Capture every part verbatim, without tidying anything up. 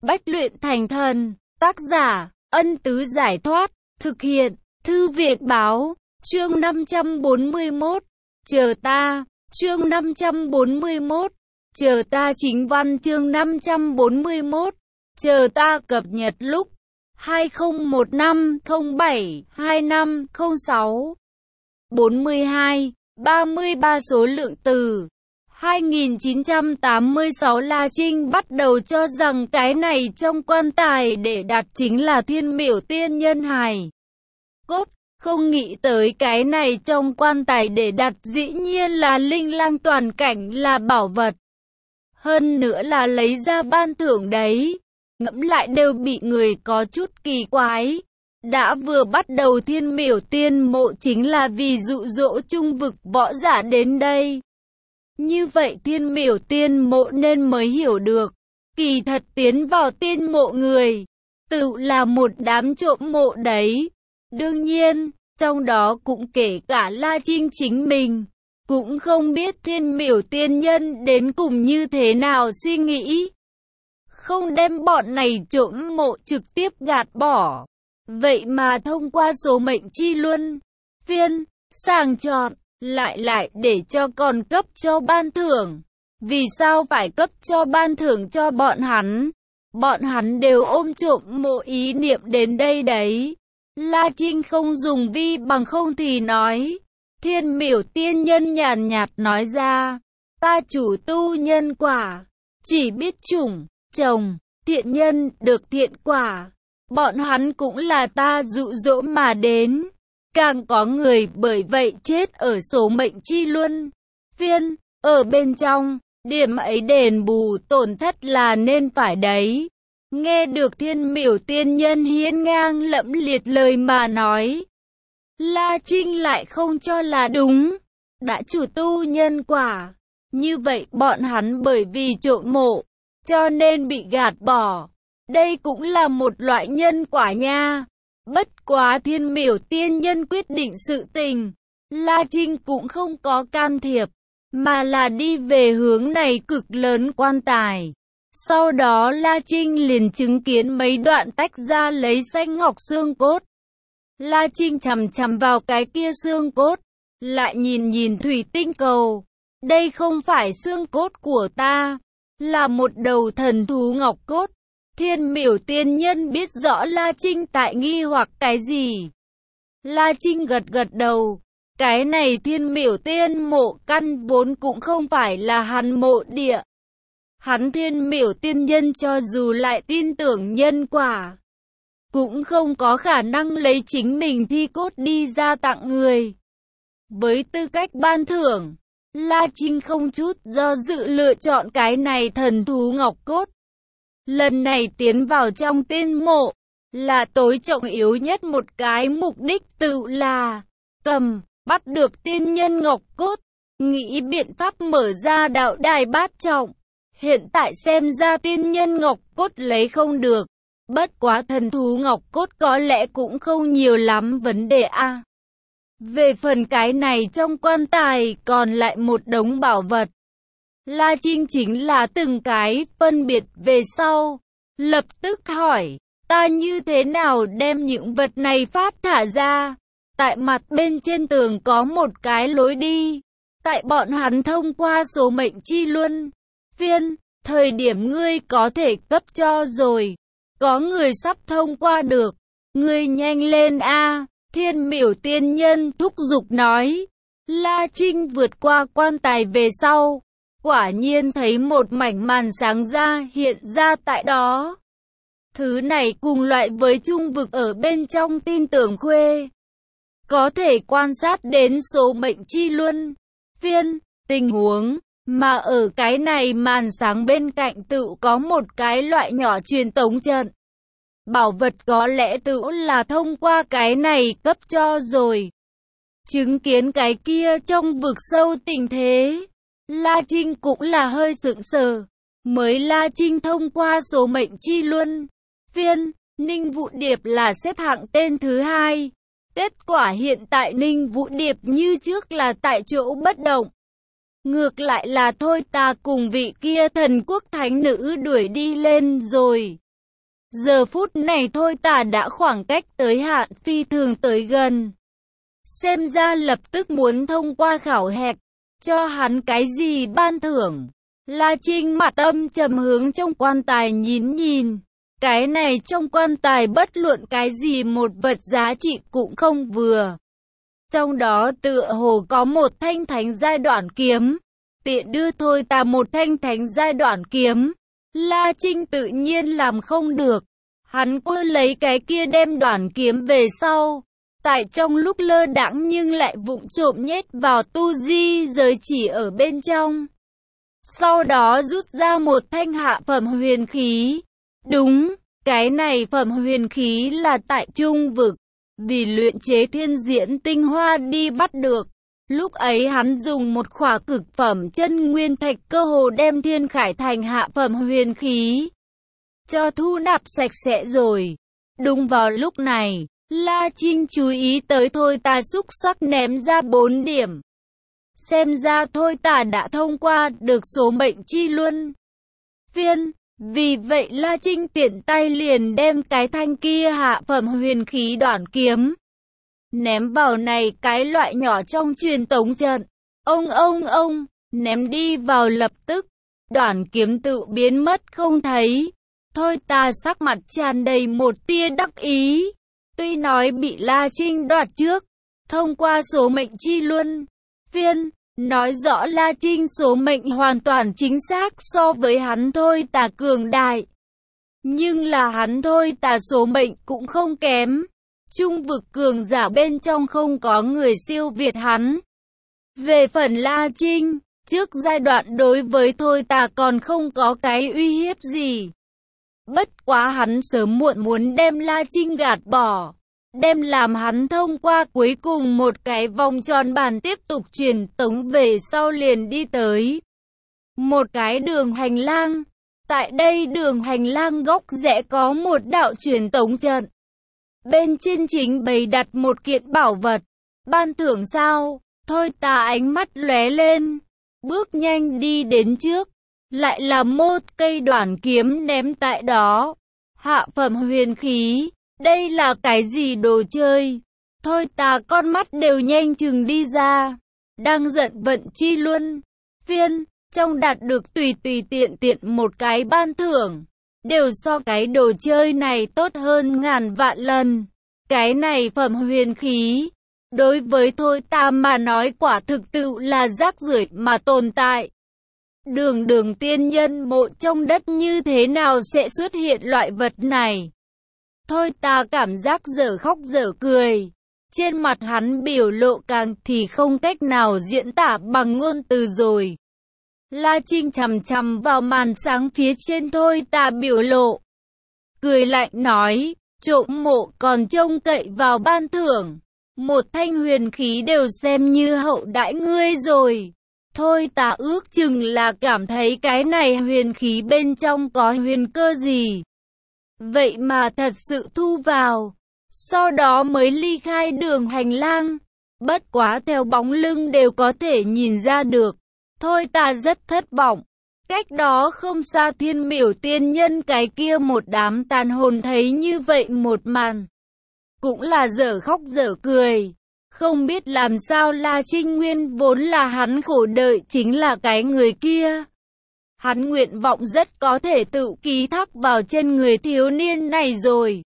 Bách luyện thành thần. Tác giả, Ân Tứ Giải Thoát. Thực hiện, Thư viện Báo. Chương năm trăm bốn mươi mốt. Chờ ta. Chương năm trăm bốn mươi mốt. Chờ ta. Chính văn chương năm trăm bốn mươi mốt. Chờ ta cập nhật lúc hai không một năm không bảy hai năm không sáu. bốn mươi hai, ba mươi ba số lượng từ. hai nghìn chín trăm tám mươi sáu La Trinh bắt đầu cho rằng cái này trong quan tài để đặt chính là Thiên Miểu Tiên Nhân hài cốt, không nghĩ tới cái này trong quan tài để đặt dĩ nhiên là Linh Lang toàn cảnh, là bảo vật. Hơn nữa là lấy ra ban thưởng đấy. Ngẫm lại đều bị người có chút kỳ quái. Đã vừa bắt đầu Thiên Miểu Tiên Mộ chính là vì dụ dỗ trung vực võ giả đến đây. Như vậy Thiên Miểu Tiên Mộ nên mới hiểu được, kỳ thật tiến vào tiên mộ người, tự là một đám trộm mộ đấy. Đương nhiên, trong đó cũng kể cả La Trinh chính mình, cũng không biết Thiên Miểu Tiên Nhân đến cùng như thế nào suy nghĩ. Không đem bọn này trộm mộ trực tiếp gạt bỏ. Vậy mà thông qua số mệnh chi luân phiên, sàng chọn, lại lại để cho còn cấp cho ban thưởng. Vì sao phải cấp cho ban thưởng cho bọn hắn? Bọn hắn đều ôm trộm mộ ý niệm đến đây đấy. La Trinh không dùng vi bằng không thì nói. Thiên Miểu Tiên Nhân nhàn nhạt nói ra, ta chủ tu nhân quả, chỉ biết chủng, trồng, thiện nhân được thiện quả. Bọn hắn cũng là ta dụ dỗ mà đến. Càng có người bởi vậy chết ở số mệnh chi luân phiên, ở bên trong, điểm ấy đền bù tổn thất là nên phải đấy. Nghe được Thiên Miểu Tiên Nhân hiên ngang lẫm liệt lời mà nói, La Trinh lại không cho là đúng. Đã chủ tu nhân quả, như vậy bọn hắn bởi vì trộm mộ, cho nên bị gạt bỏ. Đây cũng là một loại nhân quả nha. Bất quá Thiên Miểu Tiên Nhân quyết định sự tình, La Trinh cũng không có can thiệp, mà là đi về hướng này cực lớn quan tài. Sau đó La Trinh liền chứng kiến mấy đoạn tách ra lấy xanh ngọc xương cốt. La Trinh chằm chằm vào cái kia xương cốt, lại nhìn nhìn thủy tinh cầu. Đây không phải xương cốt của ta, là một đầu thần thú ngọc cốt. Thiên Miểu Tiên Nhân biết rõ La Trinh tại nghi hoặc cái gì. La Trinh gật gật đầu. Cái này Thiên Miểu Tiên Mộ căn vốn cũng không phải là hắn mộ địa. Hắn Thiên Miểu Tiên Nhân cho dù lại tin tưởng nhân quả, cũng không có khả năng lấy chính mình thi cốt đi ra tặng người. Với tư cách ban thưởng, La Trinh không chút do dự lựa chọn cái này thần thú ngọc cốt. Lần này tiến vào trong tiên mộ, là tối trọng yếu nhất một cái mục đích tự là cầm, bắt được tiên nhân ngọc cốt, nghĩ biện pháp mở ra đạo đài bát trọng. Hiện tại xem ra tiên nhân ngọc cốt lấy không được, bất quá thần thú ngọc cốt có lẽ cũng không nhiều lắm vấn đề a. À. Về phần cái này trong quan tài còn lại một đống bảo vật. La Trinh chính là từng cái phân biệt về sau, lập tức hỏi, ta như thế nào đem những vật này phát thả ra? Tại mặt bên trên tường có một cái lối đi, tại bọn hắn thông qua số mệnh chi luân phiên, thời điểm ngươi có thể cấp cho rồi, có người sắp thông qua được, ngươi nhanh lên a. Thiên Miểu Tiên Nhân thúc giục nói. La Trinh vượt qua quan tài về sau, quả nhiên thấy một mảnh màn sáng ra hiện ra tại đó. Thứ này cùng loại với trung vực ở bên trong tin tưởng khuê, có thể quan sát đến số mệnh chi luân phiên, tình huống, mà ở cái này màn sáng bên cạnh tự có một cái loại nhỏ truyền tống trận. Bảo vật có lẽ tự là thông qua cái này cấp cho rồi. Chứng kiến cái kia trong vực sâu tình thế, La Trinh cũng là hơi sững sờ. Mới La Trinh thông qua số mệnh chi luân phiên, Ninh Vũ Điệp là xếp hạng tên thứ hai. Kết quả hiện tại Ninh Vũ Điệp như trước là tại chỗ bất động. Ngược lại là thôi ta cùng vị kia thần quốc thánh nữ đuổi đi lên rồi. Giờ phút này Thôi Tà đã khoảng cách tới hạn phi thường tới gần. Xem ra lập tức muốn thông qua khảo hạch, cho hắn cái gì ban thưởng. La Trinh mặt âm trầm hướng trong quan tài nhìn nhìn. Cái này trong quan tài bất luận cái gì một vật giá trị cũng không vừa. Trong đó tựa hồ có một thanh thánh giai đoạn kiếm. Tiện đưa Thôi Tà một thanh thánh giai đoạn kiếm. La Trinh tự nhiên làm không được. Hắn cứ lấy cái kia đem đoạn kiếm về sau. Tại trong lúc lơ đãng nhưng lại vụng trộm nhét vào tu di giới chỉ ở bên trong. Sau đó rút ra một thanh hạ phẩm huyền khí. Đúng, cái này phẩm huyền khí là tại trung vực. Vì luyện chế thiên diễn tinh hoa đi bắt được. Lúc ấy hắn dùng một khỏa cực phẩm chân nguyên thạch cơ hồ đem thiên khải thành hạ phẩm huyền khí cho thu nạp sạch sẽ rồi. Đúng vào lúc này, La Trinh chú ý tới Thôi Tà xúc sắc ném ra bốn điểm. Xem ra Thôi Tà đã thông qua được số mệnh chi luân phiên. Vì vậy La Trinh tiện tay liền đem cái thanh kia hạ phẩm huyền khí đoạn kiếm ném vào này cái loại nhỏ trong truyền tống trận. Ông ông ông, ném đi vào lập tức, đoạn kiếm tự biến mất không thấy. Thôi Tà sắc mặt tràn đầy một tia đắc ý. Tuy nói bị La Trinh đoạt trước, thông qua số mệnh chi luân phiên, nói rõ La Trinh số mệnh hoàn toàn chính xác so với hắn Thôi Tà cường đại. Nhưng là hắn Thôi Tà số mệnh cũng không kém. Trung vực cường giả bên trong không có người siêu việt hắn. Về phần La Trinh, trước giai đoạn đối với Thôi Tà còn không có cái uy hiếp gì. Bất quá hắn sớm muộn muốn đem La Trinh gạt bỏ. Đem làm hắn thông qua cuối cùng một cái vòng tròn bàn tiếp tục truyền tống về sau liền đi tới một cái đường hành lang. Tại đây đường hành lang góc rẽ có một đạo truyền tống trận. Bên trên chính bày đặt một kiện bảo vật. Ban thưởng sao? Thôi Tà ánh mắt lóe lên, bước nhanh đi đến trước. Lại là một cây đoạn kiếm ném tại đó. Hạ phẩm huyền khí. Đây là cái gì đồ chơi? Thôi Tà con mắt đều nhanh chừng đi ra. Đang giận vận chi luân phiên, trong đạt được tùy tùy tiện tiện một cái ban thưởng, đều so cái đồ chơi này tốt hơn ngàn vạn lần. Cái này phẩm huyền khí, đối với Thôi Tà mà nói quả thực tự là rác rưởi mà tồn tại. Đường đường tiên nhân mộ trong đất như thế nào sẽ xuất hiện loại vật này? Thôi Tà cảm giác dở khóc dở cười. Trên mặt hắn biểu lộ càng thì không cách nào diễn tả bằng ngôn từ rồi. La Trinh chằm chằm vào màn sáng phía trên Thôi Tà biểu lộ. Cười lạnh nói, trộm mộ còn trông cậy vào ban thưởng. Một thanh huyền khí đều xem như hậu đãi ngươi rồi. Thôi Tà ước chừng là cảm thấy cái này huyền khí bên trong có huyền cơ gì. Vậy mà thật sự thu vào. Sau đó mới ly khai đường hành lang. Bất quá theo bóng lưng đều có thể nhìn ra được. Thôi Tà rất thất vọng. Cách đó không xa Thiên Miểu tiên nhân cái kia một đám tàn hồn thấy như vậy một màn. Cũng là dở khóc dở cười. Không biết làm sao La Trinh nguyên vốn là hắn khổ đợi chính là cái người kia. Hắn nguyện vọng rất có thể tự ký thác vào trên người thiếu niên này rồi.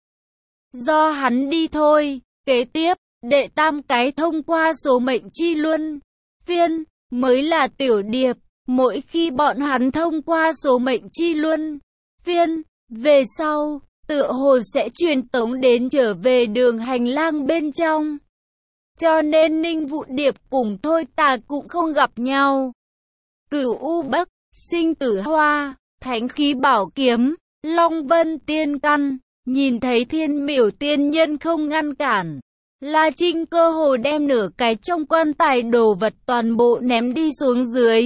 Do hắn đi thôi. Kế tiếp, đệ tam cái thông qua số mệnh chi luân phiên, mới là tiểu điệp. Mỗi khi bọn hắn thông qua số mệnh chi luân phiên, về sau, tựa hồ sẽ truyền tống đến trở về đường hành lang bên trong. Cho nên Ninh Vũ Điệp cùng Thôi Tà cũng không gặp nhau. Cửu U Bắc, Sinh Tử Hoa, Thánh Khí Bảo Kiếm, Long Vân Tiên Căn, nhìn thấy Thiên Miểu tiên nhân không ngăn cản. La Trinh cơ hồ đem nửa cái trong quan tài đồ vật toàn bộ ném đi xuống dưới.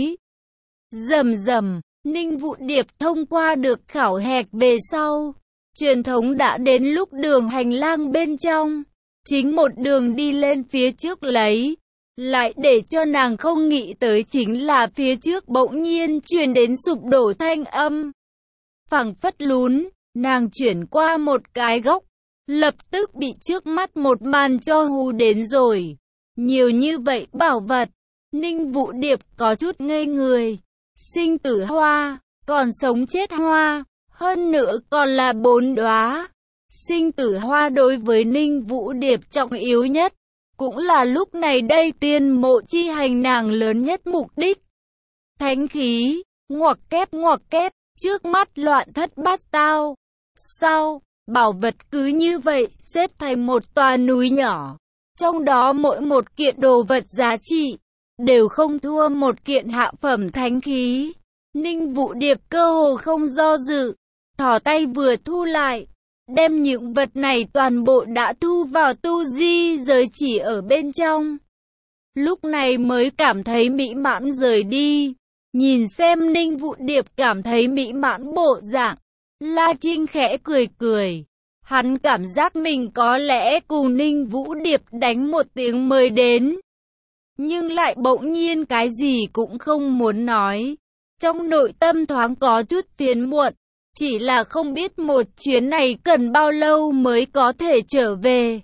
Rầm rầm, Ninh Vũ Điệp thông qua được khảo hạch về sau. Truyền thống đã đến lúc đường hành lang bên trong. Chính một đường đi lên phía trước lấy. Lại để cho nàng không nghĩ tới chính là phía trước bỗng nhiên truyền đến sụp đổ thanh âm. Phảng phất lún, Nàng chuyển qua một cái góc, lập tức bị trước mắt một màn cho hù đến rồi. Nhiều như vậy bảo vật, Ninh Vũ Điệp có chút ngây người. Sinh tử hoa, còn sống chết hoa, hơn nữa còn là bốn đóa. Sinh tử hoa đối với Ninh Vũ Điệp trọng yếu nhất, cũng là lúc này đây tiên mộ chi hành nàng lớn nhất mục đích. Thánh khí, ngoặc kép ngoặc kép, trước mắt loạn thất bát tao. Sau, bảo vật cứ như vậy xếp thành một tòa núi nhỏ. Trong đó mỗi một kiện đồ vật giá trị, đều không thua một kiện hạ phẩm thánh khí. Ninh Vũ Điệp cơ hồ không do dự, thò tay vừa thu lại, đem những vật này toàn bộ đã thu vào tu di giới chỉ ở bên trong. Lúc này mới cảm thấy mỹ mãn rời đi. Nhìn xem Ninh Vũ Điệp cảm thấy mỹ mãn bộ dạng, La Trinh khẽ cười cười. Hắn cảm giác mình có lẽ cùng Ninh Vũ Điệp đánh một tiếng mời đến, nhưng lại bỗng nhiên cái gì cũng không muốn nói. Trong nội tâm thoáng có chút phiền muộn, chỉ là không biết một chuyến này cần bao lâu mới có thể trở về.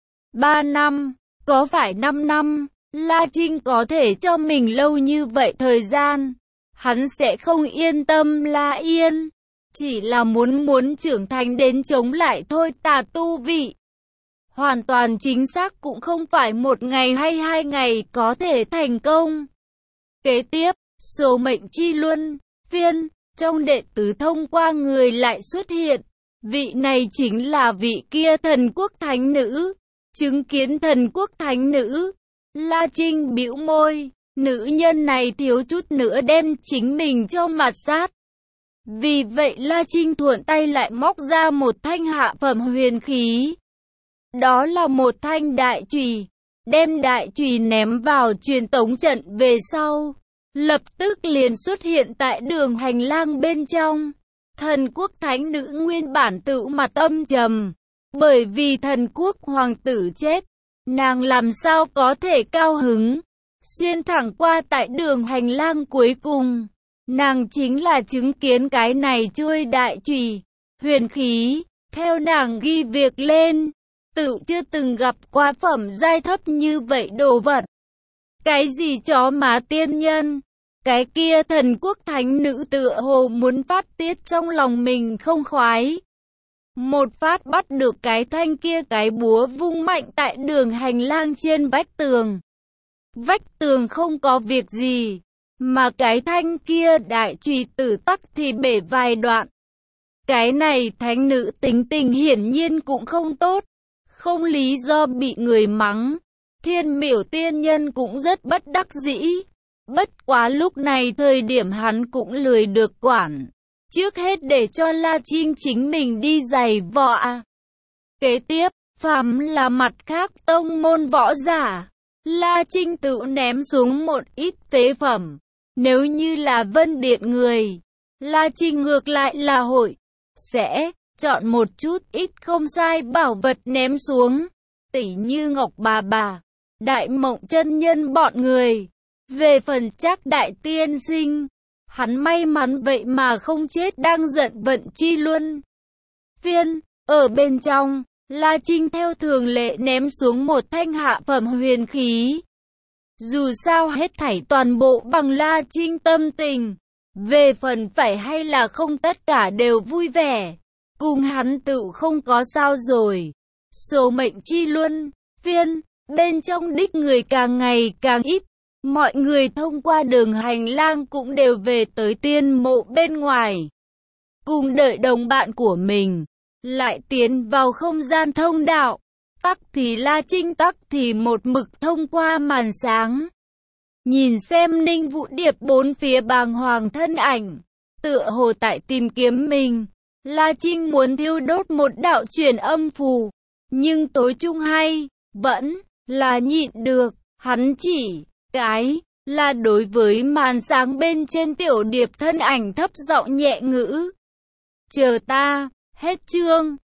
Ba năm, có phải năm năm, La Trinh có thể cho mình lâu như vậy thời gian. Hắn sẽ không yên tâm La Yên, chỉ là muốn muốn trưởng thành đến chống lại thôi tà tu vị. Hoàn toàn chính xác cũng không phải một ngày hay hai ngày có thể thành công. Kế tiếp, số mệnh chi luân phiên, trong đệ tứ thông qua người lại xuất hiện. Vị này chính là vị kia thần quốc thánh nữ. Chứng kiến thần quốc thánh nữ, La Trinh bĩu môi. Nữ nhân này thiếu chút nữa đem chính mình cho mặt sát. Vì vậy La Trinh thuận tay lại móc ra một thanh hạ phẩm huyền khí. Đó là một thanh đại chùy. Đem đại chùy ném vào truyền tống trận về sau, lập tức liền xuất hiện tại đường hành lang bên trong. Thần quốc thánh nữ nguyên bản tự mặt âm trầm, bởi vì thần quốc hoàng tử chết, nàng làm sao có thể cao hứng. Xuyên thẳng qua tại đường hành lang cuối cùng, nàng chính là chứng kiến cái này chuôi đại chùy huyền khí. Theo nàng ghi việc lên, tự chưa từng gặp qua phẩm giai thấp như vậy đồ vật. Cái gì chó má tiên nhân? Cái kia thần quốc thánh nữ tựa hồ muốn phát tiết trong lòng mình không khoái. Một phát bắt được cái thanh kia cái búa vung mạnh tại đường hành lang trên vách tường. Vách tường không có việc gì, mà cái thanh kia đại chùy tử tắc thì bể vài đoạn. Cái này thánh nữ tính tình hiển nhiên cũng không tốt, không lý do bị người mắng. Thiên miểu tiên nhân cũng rất bất đắc dĩ. Bất quá lúc này thời điểm hắn cũng lười được quản. Trước hết để cho La Trinh chính mình đi giày vò. Kế tiếp, phàm là mặt khác tông môn võ giả, La Trinh tự ném xuống một ít phế phẩm. Nếu như là Vân Điện người, La Trinh ngược lại là hội sẽ chọn một chút ít không sai bảo vật ném xuống, tỉ như Ngọc Bà Bà, Đại Mộng chân nhân bọn người. Về phần Trác đại tiên sinh, hắn may mắn vậy mà không chết đang giận vận chi luân phiên. Ở bên trong, La Trinh theo thường lệ ném xuống một thanh hạ phẩm huyền khí. Dù sao hết thảy toàn bộ bằng La Trinh tâm tình. Về phần phải hay là không tất cả đều vui vẻ. Cùng hắn tự không có sao rồi. Số mệnh chi luân phiên, bên trong đích người càng ngày càng ít. Mọi người thông qua đường hành lang cũng đều về tới tiên mộ bên ngoài, cùng đợi đồng bạn của mình. Lại tiến vào không gian thông đạo. Tắc thì La Trinh tắc thì một mực thông qua màn sáng. Nhìn xem Ninh Vũ Điệp bốn phía bàng hoàng thân ảnh, tựa hồ tại tìm kiếm mình. La Trinh muốn thiêu đốt một đạo truyền âm phù, nhưng tối chung hay vẫn là nhịn được. Hắn chỉ cái là đối với màn sáng bên trên tiểu điệp thân ảnh thấp giọng nhẹ ngữ. Chờ ta, hết chương.